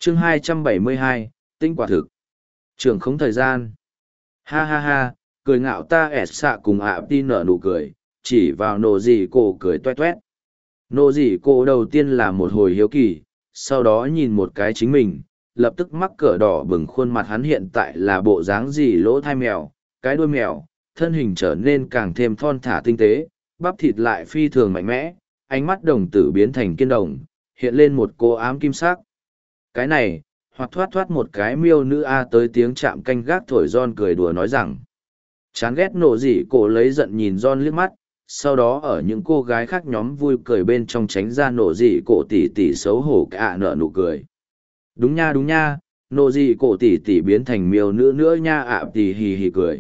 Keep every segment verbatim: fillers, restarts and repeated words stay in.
chương hai trăm bảy mươi hai, tinh quả thực. Trường không thời gian. Ha ha ha, cười ngạo ta ẹt xạ cùng ạ đi nở nụ cười, chỉ vào nổ gì cổ cười toét toét. Nổ gì cổ đầu tiên là một hồi hiếu kỳ, sau đó nhìn một cái chính mình, lập tức mắc cỡ đỏ bừng khuôn mặt hắn hiện tại là bộ dáng gì lỗ thai mèo, cái đuôi mèo, thân hình trở nên càng thêm thon thả tinh tế, bắp thịt lại phi thường mạnh mẽ, ánh mắt đồng tử biến thành kiên đồng, hiện lên một cô ám kim sắc. Cái này, hoặc thoát thoát một cái miêu nữ A tới tiếng chạm canh gác thổi John cười đùa nói rằng. Chán ghét nổ gì cổ lấy giận nhìn John liếc mắt, sau đó ở những cô gái khác nhóm vui cười bên trong tránh ra nổ gì cổ tỉ tỉ xấu hổ cả nở nụ cười. Đúng nha đúng nha, nổ gì cổ tỉ tỉ biến thành miêu nữ nữa nha ạ tỉ hì hì cười.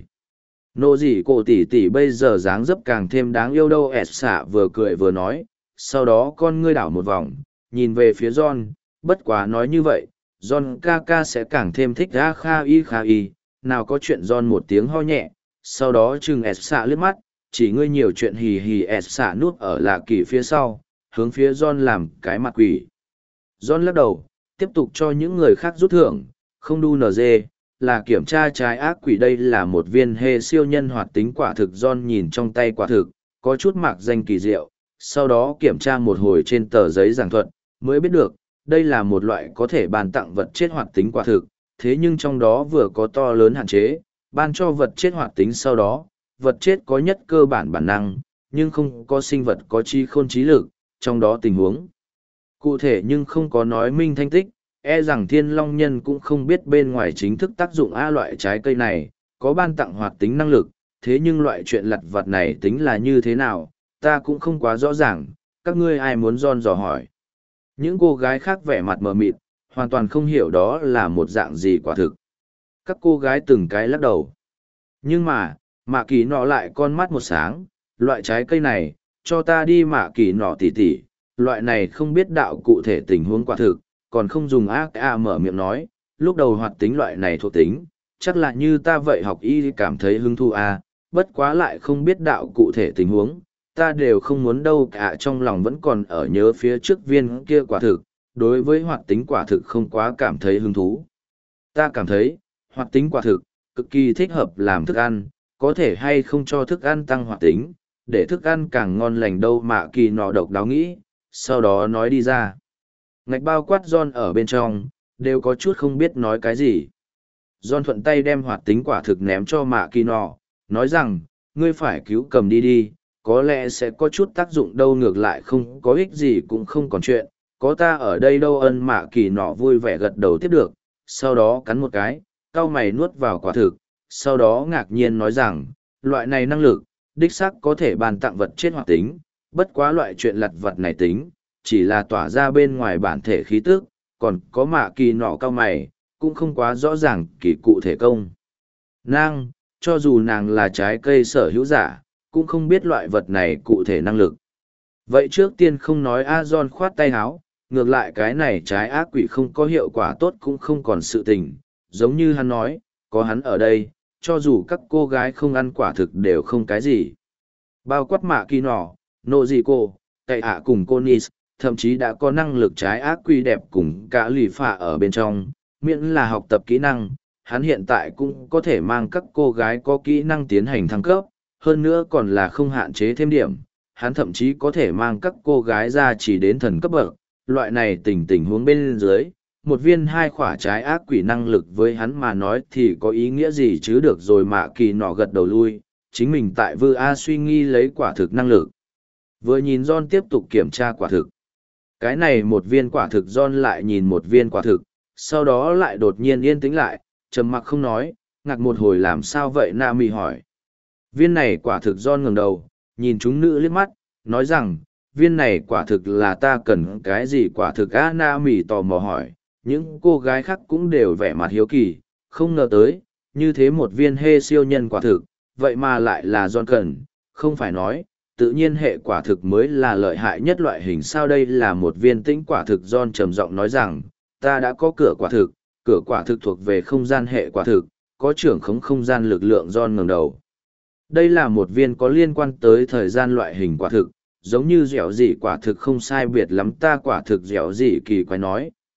Nổ gì cổ tỉ tỉ bây giờ dáng dấp càng thêm đáng yêu đâu ẹt xạ vừa cười vừa nói, sau đó con ngươi đảo một vòng, nhìn về phía John, bất quá nói như vậy, John ca ca sẽ càng thêm thích ra kha y kha y, nào có chuyện John một tiếng ho nhẹ, sau đó chừng ẹt xạ liếc mắt, chỉ ngươi nhiều chuyện hì hì ẹt xạ núp ở lạ kỳ phía sau, hướng phía John làm cái mặt quỷ. John lắc đầu, tiếp tục cho những người khác rút thưởng, không đu nờ dê, là kiểm tra trái ác quỷ đây là một viên hê siêu nhân hoạt tính quả thực. John nhìn trong tay quả thực, có chút mạc danh kỳ diệu, sau đó kiểm tra một hồi trên tờ giấy giảng thuật, mới biết được, đây là một loại có thể ban tặng vật chết hoạt tính quả thực, thế nhưng trong đó vừa có to lớn hạn chế, ban cho vật chết hoạt tính sau đó, vật chết có nhất cơ bản bản năng, nhưng không có sinh vật có trí khôn trí lực, trong đó tình huống cụ thể nhưng không có nói minh thanh tích, e rằng thiên long nhân cũng không biết bên ngoài chính thức tác dụng A loại trái cây này, có ban tặng hoạt tính năng lực, thế nhưng loại chuyện lặt vặt này tính là như thế nào, ta cũng không quá rõ ràng, các ngươi ai muốn John dò hỏi. Những cô gái khác vẻ mặt mờ mịt, hoàn toàn không hiểu đó là một dạng gì quả thực. Các cô gái từng cái lắc đầu. Nhưng mà, mạ kỳ nọ lại con mắt một sáng, loại trái cây này, cho ta đi mạ kỳ nọ tỉ tỉ, loại này không biết đạo cụ thể tình huống quả thực, còn không dùng ác a mở miệng nói, lúc đầu hoạt tính loại này thuộc tính, chắc là như ta vậy học y cảm thấy hứng thú a, bất quá lại không biết đạo cụ thể tình huống, ta đều không muốn đâu cả trong lòng vẫn còn ở nhớ phía trước viên kia quả thực, đối với hoạt tính quả thực không quá cảm thấy hứng thú. Ta cảm thấy, hoạt tính quả thực, cực kỳ thích hợp làm thức ăn, có thể hay không cho thức ăn tăng hoạt tính, để thức ăn càng ngon lành đâu mà kỳ nọ độc đáo nghĩ, sau đó nói đi ra. Ngạch bao quát John ở bên trong, đều có chút không biết nói cái gì. John thuận tay đem hoạt tính quả thực ném cho mạ kỳ nọ, nói rằng, ngươi phải cứu cầm đi đi, có lẽ sẽ có chút tác dụng đâu ngược lại không có ích gì cũng không còn chuyện, có ta ở đây đâu ân mạ kỳ nọ vui vẻ gật đầu tiếp được, sau đó cắn một cái, cau mày nuốt vào quả thực, sau đó ngạc nhiên nói rằng, loại này năng lực, đích xác có thể bàn tặng vật chết hoạt tính, bất quá loại chuyện lặt vật này tính, chỉ là tỏa ra bên ngoài bản thể khí tức, còn có mạ kỳ nọ cau mày, cũng không quá rõ ràng kỳ cụ thể công. Nàng, cho dù nàng là trái cây sở hữu giả, cũng không biết loại vật này cụ thể năng lực. Vậy trước tiên không nói A John khoát tay háo, ngược lại cái này trái ác quỷ không có hiệu quả tốt cũng không còn sự tình, giống như hắn nói, có hắn ở đây, cho dù các cô gái không ăn quả thực đều không cái gì. Bao quát mạ kỳ nọ, nộ gì cô, cậy ạ cùng cô Nis, thậm chí đã có năng lực trái ác quỷ đẹp cùng cả lì phạ ở bên trong, miễn là học tập kỹ năng, hắn hiện tại cũng có thể mang các cô gái có kỹ năng tiến hành thăng cấp, hơn nữa còn là không hạn chế thêm điểm, hắn thậm chí có thể mang các cô gái ra chỉ đến thần cấp bậc, loại này tình tình huống bên dưới, một viên hai khỏa trái ác quỷ năng lực với hắn mà nói thì có ý nghĩa gì chứ được rồi mạ kỳ nọ gật đầu lui, chính mình tại vư A suy nghi lấy quả thực năng lực. Vừa nhìn John tiếp tục kiểm tra quả thực. Cái này một viên quả thực John lại nhìn một viên quả thực, sau đó lại đột nhiên yên tĩnh lại, trầm mặc không nói, ngạc một hồi làm sao vậy Nami hỏi. Viên này quả thực John ngẩng đầu, nhìn chúng nữ liếc mắt, nói rằng, viên này quả thực là ta cần cái gì quả thực á Nami tò mò hỏi, những cô gái khác cũng đều vẻ mặt hiếu kỳ, không ngờ tới, như thế một viên hê siêu nhân quả thực, vậy mà lại là John cần, không phải nói, tự nhiên hệ quả thực mới là lợi hại nhất loại hình sao đây là một viên tĩnh quả thực John trầm giọng nói rằng, ta đã có cửa quả thực, cửa quả thực thuộc về không gian hệ quả thực, có trưởng khống không gian lực lượng John ngẩng đầu. Đây là một viên có liên quan tới thời gian loại hình quả thực, giống như dẻo dị quả thực không sai biệt lắm ta quả thực dẻo dị kỳ quái nói,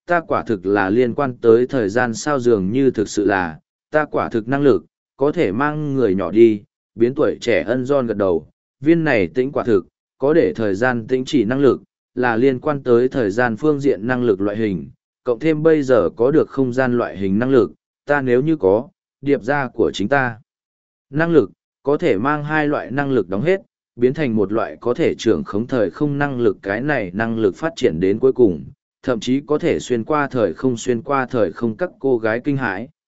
ta quả thực là liên quan tới thời gian sao dường như thực sự là, ta quả thực năng lực, có thể mang người nhỏ đi, biến tuổi trẻ ân John gật đầu, viên này tĩnh quả thực, có để thời gian tĩnh chỉ năng lực, là liên quan tới thời gian phương diện năng lực loại hình, cộng thêm bây giờ có được không gian loại hình năng lực, ta nếu như có, điệp ra của chính ta. Năng lực, có thể mang hai loại năng lực đóng hết, biến thành một loại có thể trưởng khống thời không năng lực, cái này năng lực phát triển đến cuối cùng, thậm chí có thể xuyên qua thời không xuyên qua thời không các cô gái kinh hãi.